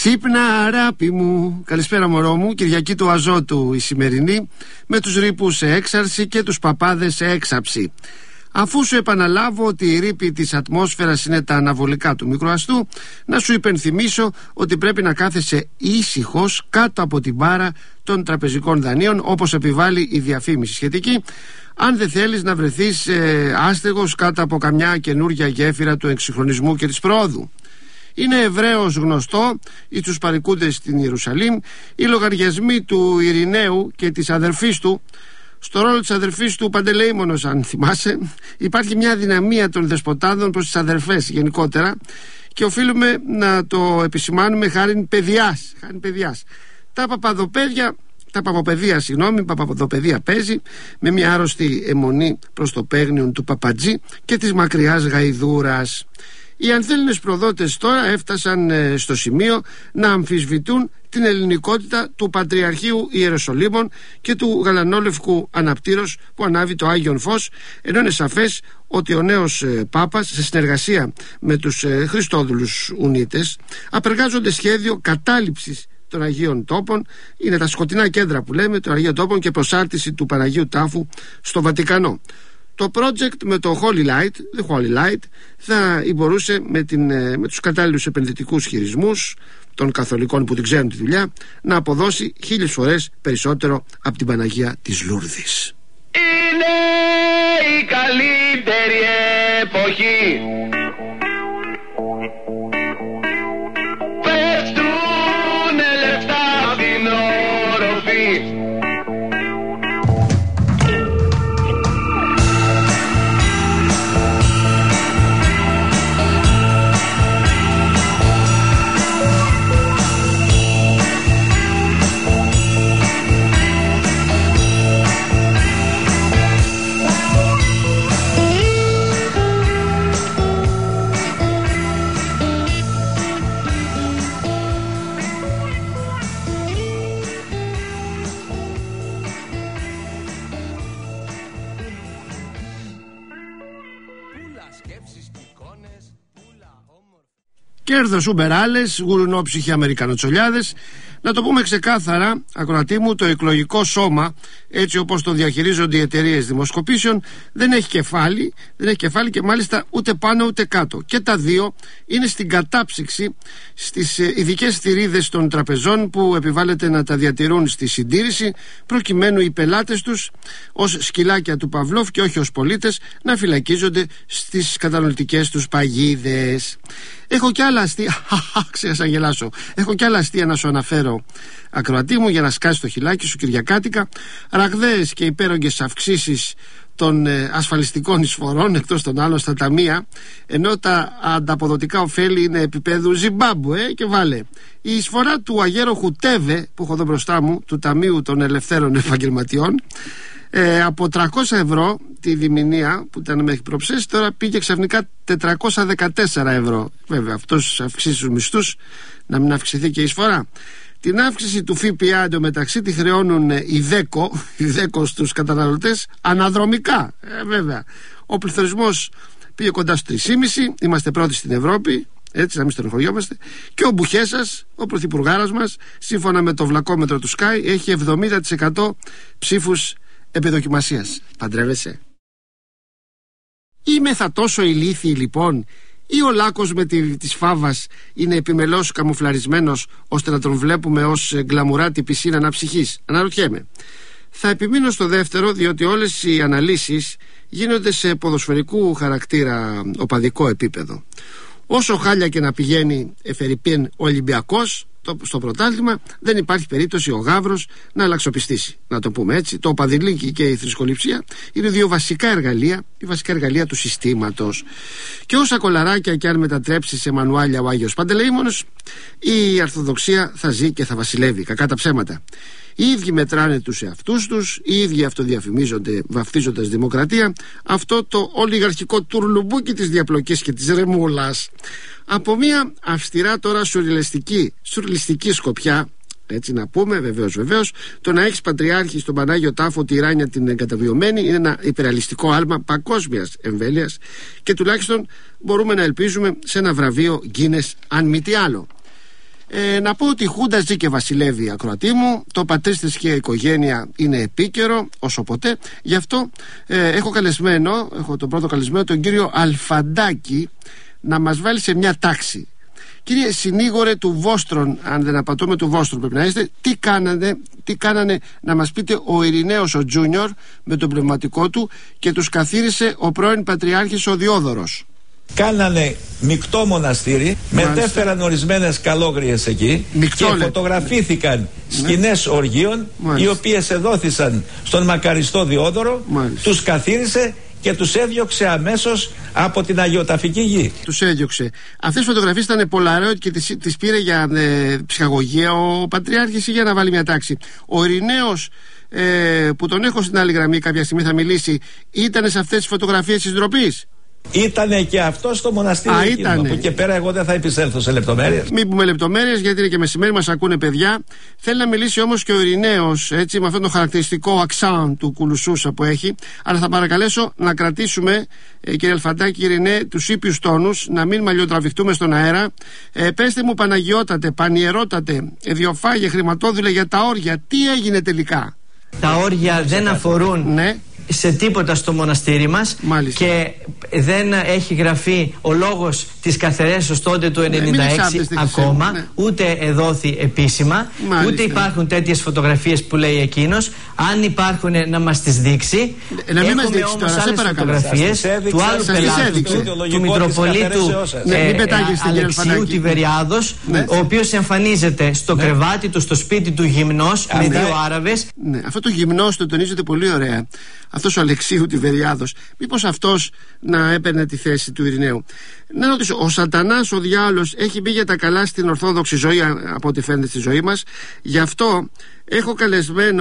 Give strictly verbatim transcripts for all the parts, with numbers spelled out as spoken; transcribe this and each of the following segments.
Ξύπνα αράπη μου, καλησπέρα μωρό μου. Κυριακή του Αζώτου η σημερινή, με τους ρήπους σε έξαρση και τους παπάδες σε έξαψη. Αφού σου επαναλάβω ότι η ρήπη της ατμόσφαιρας είναι τα αναβολικά του μικροαστού, να σου υπενθυμίσω ότι πρέπει να κάθεσαι ήσυχος κάτω από την μπάρα των τραπεζικών δανείων, όπως επιβάλλει η διαφήμιση σχετική, αν δεν θέλεις να βρεθείς ε, άστεγος κάτω από καμιά καινούργια γέφυρα του εξυγχρονισμού και της προόδου. Είναι ευρέως γνωστό εις τους παρικούντες στην Ιερουσαλήμ οι λογαριασμοί του Ειρηναίου και της αδερφής του. Στο ρόλο της αδερφής του Παντελεήμονος, αν θυμάσαι, υπάρχει μια δυναμία των δεσποτάδων προς τις αδερφές γενικότερα και οφείλουμε να το επισημάνουμε χάριν παιδιάς, χάριν παιδιάς. Τα παπαδοπαίδια, τα παπαπαιδεία, συγγνώμη, παπαδοπαιδεία παίζει με μια άρρωστη αιμονή προς το παίγνιον του παπατζή και της μακριάς γαϊδούρας. Οι ανθέλινες προδότες τώρα έφτασαν ε, στο σημείο να αμφισβητούν την ελληνικότητα του Πατριαρχείου Ιεροσολύμων και του γαλανόλευκου αναπτήρος που ανάβει το Άγιον Φως, ενώ είναι σαφές ότι ο νέος ε, Πάπας, σε συνεργασία με τους ε, Χριστόδουλους Ουνίτες, απεργάζονται σχέδιο κατάληψης των Αγίων Τόπων. Είναι τα σκοτεινά κέντρα που λέμε των Αγίων Τόπων και προσάρτηση του Παναγίου Τάφου στο Βατικανό. Το project με το Holy Light, the Holy Light, θα μπορούσε με, την, με τους κατάλληλους επενδυτικούς χειρισμούς των καθολικών που την ξέρουν τη δουλειά να αποδώσει χίλιες φορές περισσότερο από την Παναγία της Λούρδης. Είναι η καλύτερη εποχή. Πέφτουνε λεφτά στην οροφή. Κέρδος Ουμπεράλες, γουρουνόψυχοι Αμερικανοτσολιάδες. Να το πούμε ξεκάθαρα, ακροατή μου, το εκλογικό σώμα, έτσι όπως το διαχειρίζονται οι εταιρείες δημοσκοπήσεων, δεν έχει κεφάλι, δεν έχει κεφάλι και μάλιστα ούτε πάνω ούτε κάτω. Και τα δύο είναι στην κατάψυξη στις ειδικές θηρίδες των τραπεζών που επιβάλλεται να τα διατηρούν στη συντήρηση, προκειμένου οι πελάτες τους, ως σκυλάκια του Παυλόφ και όχι ως πολίτες, να φυλακίζονται στις καταναλωτικές τους παγίδες. Έχω κι άλλα αστεία, ξέχασα να γελάσω. Έχω κι άλλα αστεία να σου αναφέρω, ακροατή μου, για να σκάσει το χιλάκι σου κυριακάτικα. Ραγδαίες και υπέρογγες αυξήσεις των ε, ασφαλιστικών εισφορών, εκτός των άλλων στα ταμεία, ενώ τα ανταποδοτικά ωφέλη είναι επίπεδου Ζιμπάμπουε. Και βάλε, η εισφορά του αγέροχου Τέβε, που έχω εδώ μπροστά μου, του Ταμείου των Ελευθέρων Επαγγελματιών, Ε, από τριακόσια ευρώ τη διμηνία που ήταν μέχρι προψές, τώρα πήγε ξαφνικά τετρακόσια δεκατέσσερα ευρώ. Βέβαια, αυτός αυξήσει τους μισθούς, να μην αυξηθεί και η εισφορά. Την αύξηση του ΦΠΑ εντωμεταξύ τη χρεώνουν οι ΔΕΚΟ, οι ΔΕΚΟ στους καταναλωτές αναδρομικά. Ε, βέβαια, ο πληθωρισμός πήγε κοντά στο τρία κόμμα πέντε, είμαστε πρώτοι στην Ευρώπη, έτσι να μην στενοχωριόμαστε. Και ο Μπουχέσας, ο πρωθυπουργάρας μας, σύμφωνα με το βλακόμετρο του Sky, έχει εβδομήντα τοις εκατό ψήφους επιδοκιμασίας. Παντρεύεσαι? Είμαι θα τόσο ηλίθιοι λοιπόν, ή ο Λάκος με τη, της Φάβας είναι επιμελώς καμουφλαρισμένος ώστε να τον βλέπουμε ως γκλαμουράτη πισίνα αναψυχής? Αναρωτιέμαι. Θα επιμείνω στο δεύτερο, διότι όλες οι αναλύσεις γίνονται σε ποδοσφαιρικού χαρακτήρα οπαδικό επίπεδο. Όσο χάλια και να πηγαίνει εφερειπίν ο Ολυμπιακός στο πρωτάθλημα, δεν υπάρχει περίπτωση ο Γαύρος να αλλαξοπιστήσει. Να το πούμε έτσι. Το οπαδηλίκι και η θρησκοληψία είναι δύο βασικά εργαλεία, οι βασικά εργαλεία του συστήματος. Και όσα κολαράκια και αν μετατρέψει σε μανουάλια ο Άγιος Παντελεήμονος, η Ορθοδοξία θα ζει και θα βασιλεύει. Κακά τα ψέματα. Οι ίδιοι μετράνε τους εαυτούς τους, οι ίδιοι αυτοδιαφημίζονται βαφτίζοντας δημοκρατία, αυτό το ολιγαρχικό τουρλουμπούκι της διαπλοκής και της ρεμούλας. Από μια αυστηρά τώρα σουρεαλιστική, σουρεαλιστική σκοπιά, έτσι να πούμε, βεβαίως βεβαίως, το να έχεις πατριάρχη στον Πανάγιο Τάφο τη Ράνια την εγκαταβιωμένη είναι ένα υπεραλιστικό άλμα παγκόσμιας εμβέλειας και τουλάχιστον μπορούμε να ελπίζουμε σε ένα βραβείο Guinness, αν μη τι άλλο. Ε, να πω ότι η Χούντα ζει και βασιλεύει, ακροατή μου. Το πατρίς της και η οικογένεια είναι επίκαιρο όσο ποτέ. Γι' αυτό ε, έχω καλεσμένο, έχω τον πρώτο καλεσμένο, τον κύριο Αλφαντάκη, να μας βάλει σε μια τάξη. Κύριε συνήγορε του Βόστρον, αν δεν απατώμε του Βόστρον πρέπει να είστε, τι κάνανε, τι κάνανε να μας πείτε ο Ειρηναίος ο Τζούνιορ με τον πνευματικό του και τους καθήρισε ο πρώην Πατριάρχης ο Διόδωρος. Κάνανε μεικτό μοναστήρι, μάλιστα, μετέφεραν ορισμένες καλόγριες εκεί, μεικτό, και φωτογραφήθηκαν, ναι, σκηνές οργείων, μάλιστα, οι οποίες εδόθησαν στον μακαριστό Διόδωρο, μάλιστα, τους καθήρισε και τους έδιωξε αμέσως από την αγιοταφική γη. Τους έδιωξε. Αυτές οι φωτογραφίες ήταν Polaroid και τις, τις πήρε για ε, ψυχαγωγία ο Πατριάρχης ή για να βάλει μια τάξη. Ο Ειρηναίος, ε, που τον έχω στην άλλη γραμμή, κάποια στιγμή θα μιλήσει, ήταν σε αυτές τις φωτογραφίες της ντροπής. Ήτανε και αυτό στο μοναστήρι. Α, εκείνο. Από εκεί και πέρα εγώ δεν θα επισέλθω σε λεπτομέρειες. Μην πούμε λεπτομέρειες, γιατί είναι και μεσημέρι, μας ακούνε παιδιά. Θέλει να μιλήσει όμως και ο Ειρηναίος, έτσι, με αυτό το χαρακτηριστικό αξάν του κουλουσούσα που έχει. Αλλά θα παρακαλέσω να κρατήσουμε, ε, κύριε Αλφαντάκη, Ειρηναίε, τους ήπιους τόνους, να μην μαλλιοτραβηχτούμε στον αέρα. Ε, πέστε μου, Παναγιώτατε, πανιερότατε, Διοφάγε, Χρηματόδουλε, για τα όρια, τι έγινε τελικά? Τα όρια δεν αφορούν, ναι, σε τίποτα στο μοναστήρι μας. Μάλιστα. Και δεν έχει γραφεί ο λόγος της καθαρέσεως τότε του ενενήντα έξι, ναι, ακόμα, ναι, ούτε εδόθη επίσημα. Μάλιστα. Ούτε υπάρχουν τέτοιες φωτογραφίες που λέει εκείνος. Αν υπάρχουν να μας τις δείξει. Ε, να μην Έχουμε όμως τώρα, άλλες φωτογραφίες του άλλου πελάτου του, του Μητροπολίτου ε, Αλεξίου Τιβεριάδος, ναι, ο οποίος εμφανίζεται στο, ναι, κρεβάτι του, στο σπίτι του γυμνός, με δύο Άραβες. Ναι, αυτό το γυμνός το τονίζεται πολύ ωραία. Αυτός ο Αλεξίου Τιβεριάδος, μήπως αυτός να έπαιρνε τη θέση του Ειρηναίου? Να ρωτήσω, ο Σατανάς, ο διάολος, έχει μπει για τα καλά στην ορθόδοξη ζωή, από ό,τι φαίνεται στη ζωή μας. Γι' αυτό έχω καλεσμένο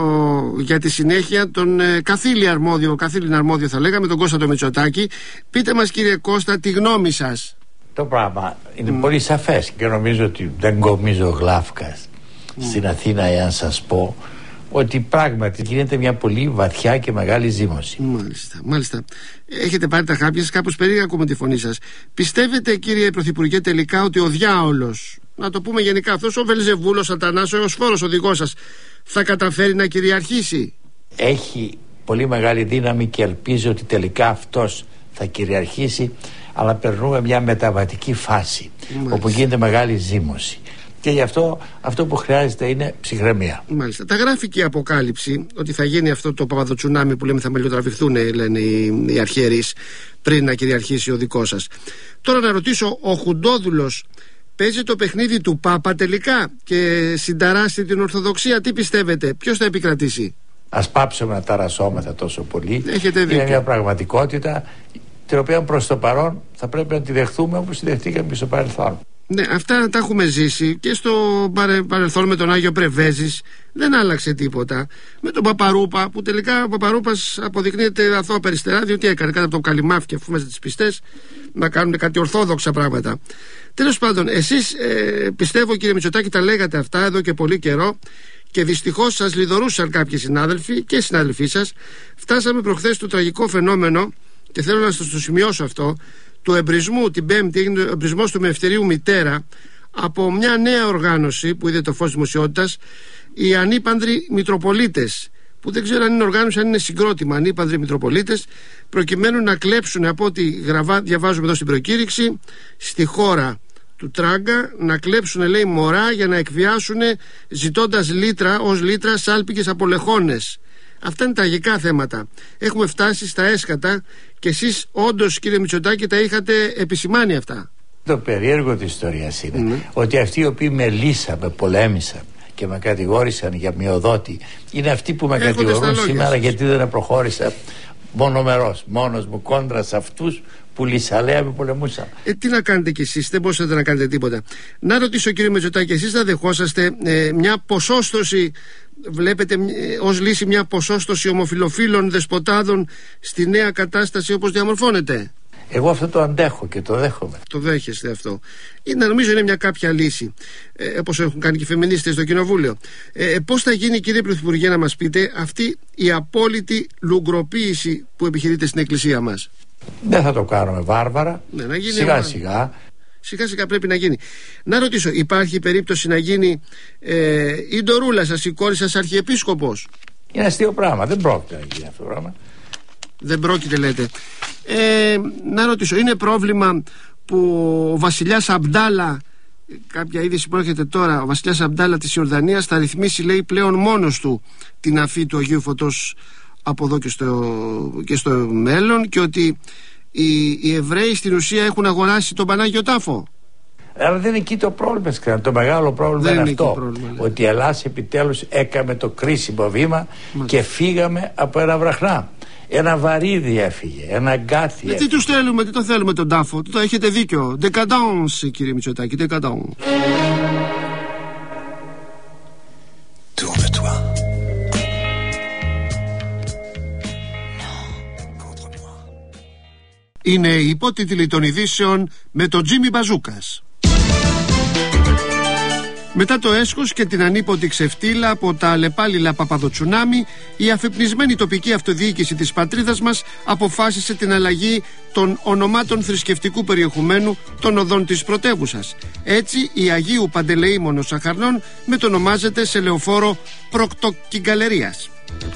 ο, για τη συνέχεια τον ε, καθήλη αρμόδιο, καθήλυν αρμόδιο θα λέγαμε, τον Κώστα το Μητσοτάκη. Πείτε μας, κύριε Κώστα, τη γνώμη σας. Το πράγμα είναι mm. πολύ σαφές και νομίζω ότι δεν κομίζω γλάφκας mm. στην Αθήνα, εάν σας πω ότι πράγματι γίνεται μια πολύ βαθιά και μεγάλη ζήμωση. Μάλιστα, μάλιστα. Έχετε πάρει τα χάπια σας, κάπως περίεργα ακούμε τη φωνή σας. Πιστεύετε, κύριε Πρωθυπουργέ, τελικά ότι ο διάολος, να το πούμε γενικά, αυτός ο Βελζεβούλος, Σατανάς, ο Εωσφόρος, ο δικός σας, θα καταφέρει να κυριαρχήσει? Έχει πολύ μεγάλη δύναμη και ελπίζω ότι τελικά αυτός θα κυριαρχήσει, αλλά περνούμε μια μεταβατική φάση, μάλιστα, όπου γίνεται μεγάλη ζήμωση. Και γι' αυτό αυτό που χρειάζεται είναι ψυχραιμία. Μάλιστα. Τα γράφει και η Αποκάλυψη ότι θα γίνει αυτό το παπαδοτσουνάμι που λέμε, θα μαλλιοτραβηχθούν, λένε οι, οι αρχιερείς, πριν να κυριαρχήσει ο δικός σας. Τώρα να ρωτήσω, ο Χουντόδουλος παίζει το παιχνίδι του Πάπα τελικά και συνταράσσει την Ορθοδοξία? Τι πιστεύετε, ποιος θα επικρατήσει? Ας πάψουμε να ταρασσόμεθα τόσο πολύ. Έχετε δίκιο. Είναι μια πραγματικότητα την οποία προς το παρόν θα πρέπει να τη δεχθούμε όπως τη δεχτήκαμε και στο παρελθόν. Ναι, αυτά τα έχουμε ζήσει και στο παρελθόν με τον Άγιο Πρεβέζης. Δεν άλλαξε τίποτα. Με τον Παπαρούπα, που τελικά ο Παπαρούπας αποδεικνύεται αθώα περιστερά, διότι έκανε κάτι από το καλυμάφι, αφού είμαστε τις πιστές, να κάνουν κάτι ορθόδοξα πράγματα. Τέλος πάντων, εσείς ε, πιστεύω, κύριε Μητσοτάκη, τα λέγατε αυτά εδώ και πολύ καιρό και δυστυχώς σας λιδωρούσαν κάποιοι συνάδελφοι και συνάδελφοί σας. Φτάσαμε προχθές στο τραγικό φαινόμενο, και θέλω να σας το σημειώσω αυτό, του εμπρισμού. Την Πέμπτη έγινε ο εμπρισμός του Μευτηρίου Μητέρα από μια νέα οργάνωση που είδε το φως δημοσιότητας, οι Ανήπανδροι Μητροπολίτες, που δεν ξέρω αν είναι οργάνωση, αν είναι συγκρότημα, Ανήπανδροι Μητροπολίτες, προκειμένου να κλέψουν, από ό,τι γραβά, διαβάζουμε εδώ στην προκήρυξη, στη χώρα του Τράγκα, να κλέψουν, λέει, μωρά για να εκβιάσουν, ζητώντας λίτρα ως λίτρα σάλπικες από λεχόνες. Αυτά είναι τραγικά θέματα. Έχουμε φτάσει στα έσκατα και εσείς όντως, κύριε Μητσοτάκη, τα είχατε επισημάνει αυτά. Το περίεργο της ιστορίας είναι mm. ότι αυτοί οι οποίοι με λύσαν, με πολέμησαν και με κατηγόρησαν για μειοδότη είναι αυτοί που με Έχονται κατηγορούν σήμερα γιατί δεν προχώρησα μονομερός, μόνος μου, κόντρα σε αυτούς που λυσαλέα με πολεμούσαν. Ε, τι να κάνετε κι εσείς, δεν μπορούσατε να κάνετε τίποτα. Να ρωτήσω, κύριε Μητσοτάκη, εσείς θα δεχόσαστε ε, μια ποσόστοση, βλέπετε ε, ως λύση μια ποσόστοση ομοφυλοφίλων δεσποτάδων στη νέα κατάσταση όπως διαμορφώνεται? Εγώ αυτό το αντέχω και το δέχομαι. Το δέχεστε αυτό? Είναι, νομίζω είναι μια κάποια λύση, ε, όπως έχουν κάνει και οι φεμινίστες στο κοινοβούλιο. ε, Πώς θα γίνει, κύριε Πρωθυπουργέ, να μας πείτε, αυτή η απόλυτη λουγκροποίηση που επιχειρείται στην εκκλησία μας? Δεν θα το κάνουμε βάρβαρα, ναι, να γίνει σιγά σιγά. Σιγά σιγά πρέπει να γίνει. Να ρωτήσω, υπάρχει περίπτωση να γίνει ε, η ντορούλα σας, η κόρη σας, αρχιεπίσκοπος? Είναι αστείο πράγμα, δεν πρόκειται να γίνει αυτό το πράγμα. Δεν πρόκειται, λέτε. ε, Να ρωτήσω, είναι πρόβλημα που ο βασιλιάς Αμπντάλα, κάποια είδηση που έρχεται τώρα, ο βασιλιάς Αμπντάλα της Ιορδανίας θα ρυθμίσει, λέει, πλέον μόνος του την αφή του Αγίου Φωτός από εδώ και στο, και στο μέλλον, και ότι οι, οι Εβραίοι στην ουσία έχουν αγοράσει τον Πανάγιο Τάφο? Αλλά δεν είναι εκεί το πρόβλημα. Το μεγάλο πρόβλημα δεν είναι, είναι αυτό. Πρόβλημα, ότι η Ελλάδα επιτέλους έκαμε το κρίσιμο βήμα. Μα. Και φύγαμε από ένα βραχνά. Ένα βαρύδι έφυγε, ένα γκάθι. Ε, τι τους θέλουμε, τι το θέλουμε τον τάφο? Το έχετε δίκιο. Decadence, κύριε Μητσοτάκη, decadence. Είναι οι υπότιτλοι των ειδήσεων με τον Τζίμι Μπαζούκας. Μετά το έσχος και την ανίποτη ξεφτύλα από τα αλλεπάλληλα παπαδοτσουνάμι, η αφυπνισμένη τοπική αυτοδιοίκηση της πατρίδας μας αποφάσισε την αλλαγή των ονομάτων θρησκευτικού περιεχομένου των οδών της πρωτεύουσας. Έτσι, η Αγίου Παντελεήμονος Αχαρνών μετονομάζεται σε λεωφόρο Προκτοκυγκαλερίας.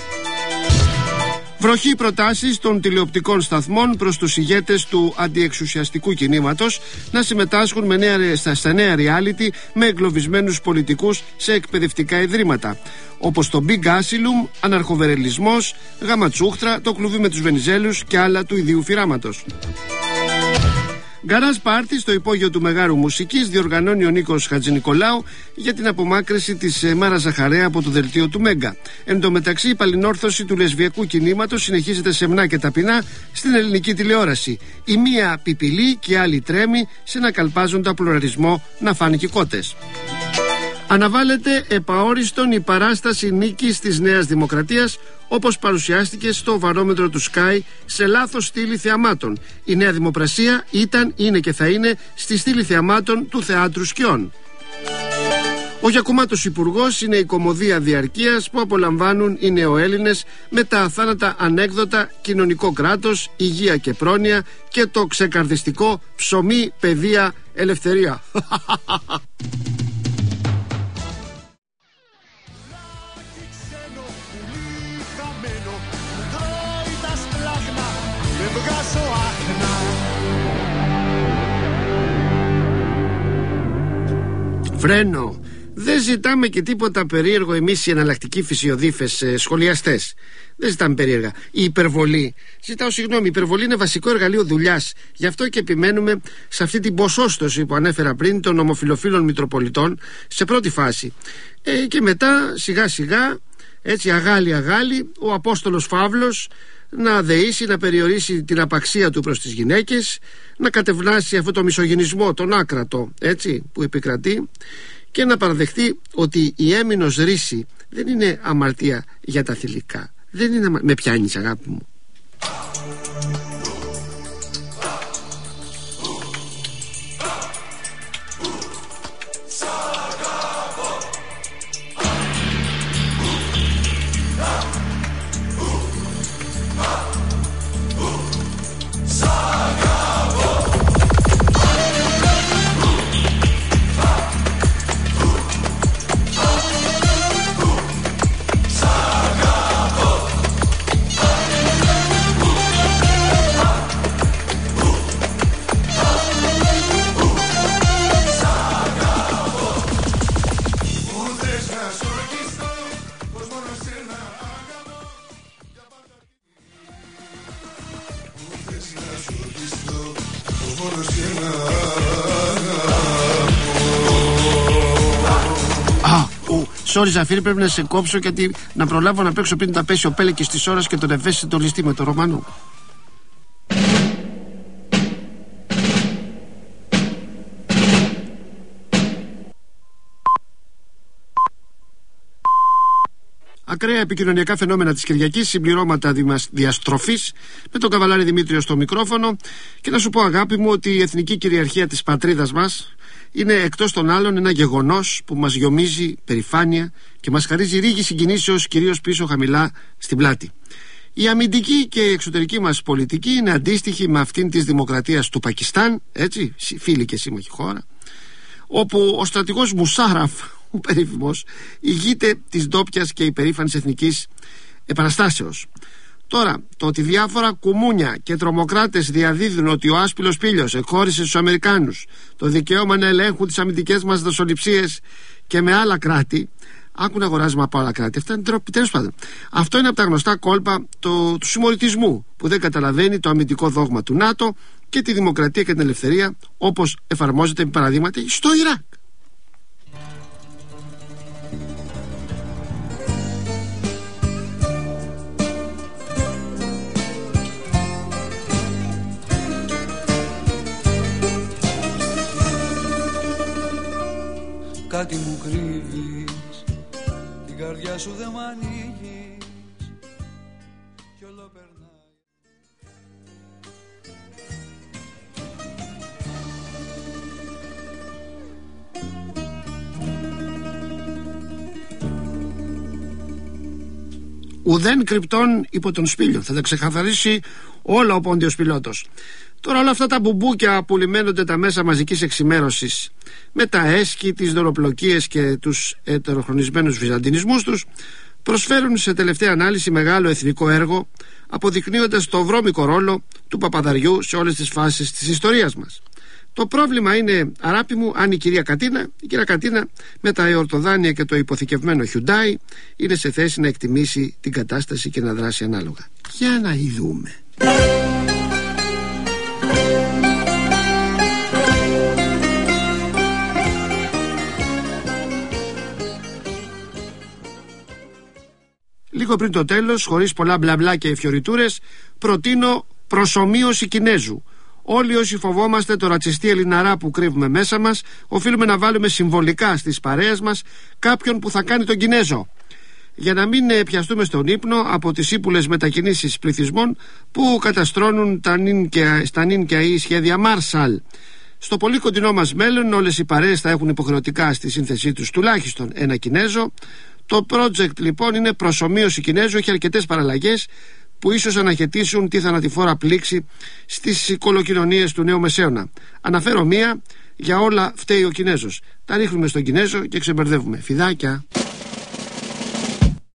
Βροχή προτάσεις των τηλεοπτικών σταθμών προς τους ηγέτες του αντιεξουσιαστικού κινήματος να συμμετάσχουν με νέα, στα, στα νέα reality με εγκλωβισμένους πολιτικούς σε εκπαιδευτικά ιδρύματα, όπως το Big Asylum, Αναρχοβερελισμός, Γαματσούχτρα, το κλουβί με τους Βενιζέλους και άλλα του ιδίου φυράματος. Γκαράζ πάρτι στο υπόγειο του Μεγάρου Μουσικής διοργανώνει ο Νίκος Χατζηνικολάου για την απομάκρυση της Μάρα Ζαχαρέα από το δελτίο του Μέγκα. Εν τω μεταξύ, η παλινόρθωση του λεσβιακού κινήματος συνεχίζεται σεμνά και ταπεινά στην ελληνική τηλεόραση. Η μία πιπιλεί και η άλλη τρέμει σε ένα καλπάζοντα πλουραλισμό να φάνηκε κότες. Αναβάλλεται επαόριστον η παράσταση νίκης της Νέας Δημοκρατίας, όπως παρουσιάστηκε στο βαρόμετρο του Sky σε λάθος στήλη θεαμάτων. Η Νέα Δημοκρασία ήταν, είναι και θα είναι στη στήλη θεαμάτων του Θεάτρου Σκιών. Ο Γιακουμάτος Υπουργός είναι η κωμωδία διαρκείας που απολαμβάνουν οι νεοέλληνες με τα αθάνατα ανέκδοτα κοινωνικό κράτος, υγεία και πρόνοια και το ξεκαρδιστικό ψωμί, παιδεία, ελευθερία. Φρένο. Δεν ζητάμε και τίποτα περίεργο εμείς οι εναλλακτικοί φυσιοδίφες ε, σχολιαστές. Δεν ζητάμε περίεργα. Η υπερβολή, ζητάω συγγνώμη, η υπερβολή είναι βασικό εργαλείο δουλειάς. Γι' αυτό και επιμένουμε σε αυτή την ποσόστοση που ανέφερα πριν των ομοφυλοφίλων Μητροπολιτών σε πρώτη φάση. Ε, και μετά σιγά σιγά, έτσι αγάλι αγάλι, ο Απόστολος Φαύλος να δεήσει, να περιορίσει την απαξία του προς τις γυναίκες, να κατευνάσει αυτό το μισογυνισμό, τον άκρατο, έτσι, που επικρατεί, και να παραδεχτεί ότι η έμεινος ρίση δεν είναι αμαρτία για τα θηλυκά. Δεν είναι αμα... Με πιάνεις, αγάπη μου. Sorry Ζαφύρη, πρέπει να σε κόψω γιατί να προλάβω να παίξω πριν τα πέσει ο Πέλεκης της ώρας και τον ευαίσθητο ληστή με το Ρωμανό. Ακραία επικοινωνιακά φαινόμενα της Κυριακής, συμπληρώματα διαστροφής με τον Καβαλάρη Δημήτριο στο μικρόφωνο. Και να σου πω, αγάπη μου, ότι η εθνική κυριαρχία της πατρίδας μας είναι εκτός των άλλων ένα γεγονός που μας γιομίζει περηφάνεια και μας χαρίζει ρίγη συγκινήσεως, κυρίως πίσω χαμηλά στην πλάτη. Η αμυντική και η εξωτερική μας πολιτική είναι αντίστοιχη με αυτήν της δημοκρατίας του Πακιστάν, έτσι, φίλη και σύμμαχη χώρα, όπου ο στρατηγός Μουσάραφ, ο περίφημος, ηγείται της ντόπιας και υπερήφανης εθνικής επαναστάσεως. Τώρα, το ότι διάφορα κουμούνια και τρομοκράτες διαδίδουν ότι ο άσπυλος πήλιος εκχώρησε στους Αμερικάνους το δικαίωμα να ελέγχουν τις αμυντικές μας δασοληψίες και με άλλα κράτη, άκου να αγοράζουμε από άλλα κράτη. Αυτά είναι τρόποι, τέλος πάντων. Αυτό είναι από τα γνωστά κόλπα το, του συμμοριτισμού, που δεν καταλαβαίνει το αμυντικό δόγμα του ΝΑΤΟ και τη δημοκρατία και την ελευθερία, όπως εφαρμόζεται, παραδείγματι, στο Ιράκ. Κάτι μου κρύβεις, την καρδιά σου δεν μ' ανοίγεις κι όλο περνάει. Ουδέν κρυπτών υπό τον σπήλιο. Θα τα ξεκαθαρίσει όλα ο Πόντιος Πιλότος. Τώρα όλα αυτά τα μπουμπούκια που λιμένονται τα μέσα μαζικής εξημέρωσης με τα έσχη, τις δωροπλοκίες και τους ετεροχρονισμένους βυζαντινισμούς τους προσφέρουν σε τελευταία ανάλυση μεγάλο εθνικό έργο, αποδεικνύοντας το βρώμικο ρόλο του παπαδαριού σε όλες τις φάσεις της ιστορίας μας. Το πρόβλημα είναι, αράπη μου, αν η κυρία Κατίνα, η κυρία Κατίνα με τα εορτοδάνεια και το υποθηκευμένο Hyundai είναι σε θέση να εκτιμήσει την κατάσταση και να δράσει ανάλογα. Για να ειδούμε. Λίγο πριν το τέλος, χωρίς πολλά μπλα μπλα και φιωριτούρες, προτείνω προσομοίωση Κινέζου. Όλοι όσοι φοβόμαστε το ρατσιστή Ελληναρά που κρύβουμε μέσα μας, οφείλουμε να βάλουμε συμβολικά στις παρέες μας κάποιον που θα κάνει τον Κινέζο, για να μην πιαστούμε στον ύπνο από τις ύπουλες μετακινήσεις πληθυσμών που καταστρώνουν τα νυν και, στα νυν και αή σχέδια Μάρσαλ. Στο πολύ κοντινό μας μέλλον όλες οι παρέες θα έχουν υποχρεωτικά στη σύνθεσή τους τουλάχιστον ένα Κινέζο. Το project λοιπόν είναι προσομοίωση Κινέζου, έχει αρκετές παραλλαγές που ίσως αναχαιτήσουν τη θανατηφόρα πλήξη στις οικολοκοινωνίες του νέου μεσαίωνα. Αναφέρω μία, για όλα φταίει ο Κινέζος. Τα ρίχνουμε στον Κινέζο και ξεμπερδεύουμε. Φιδάκια.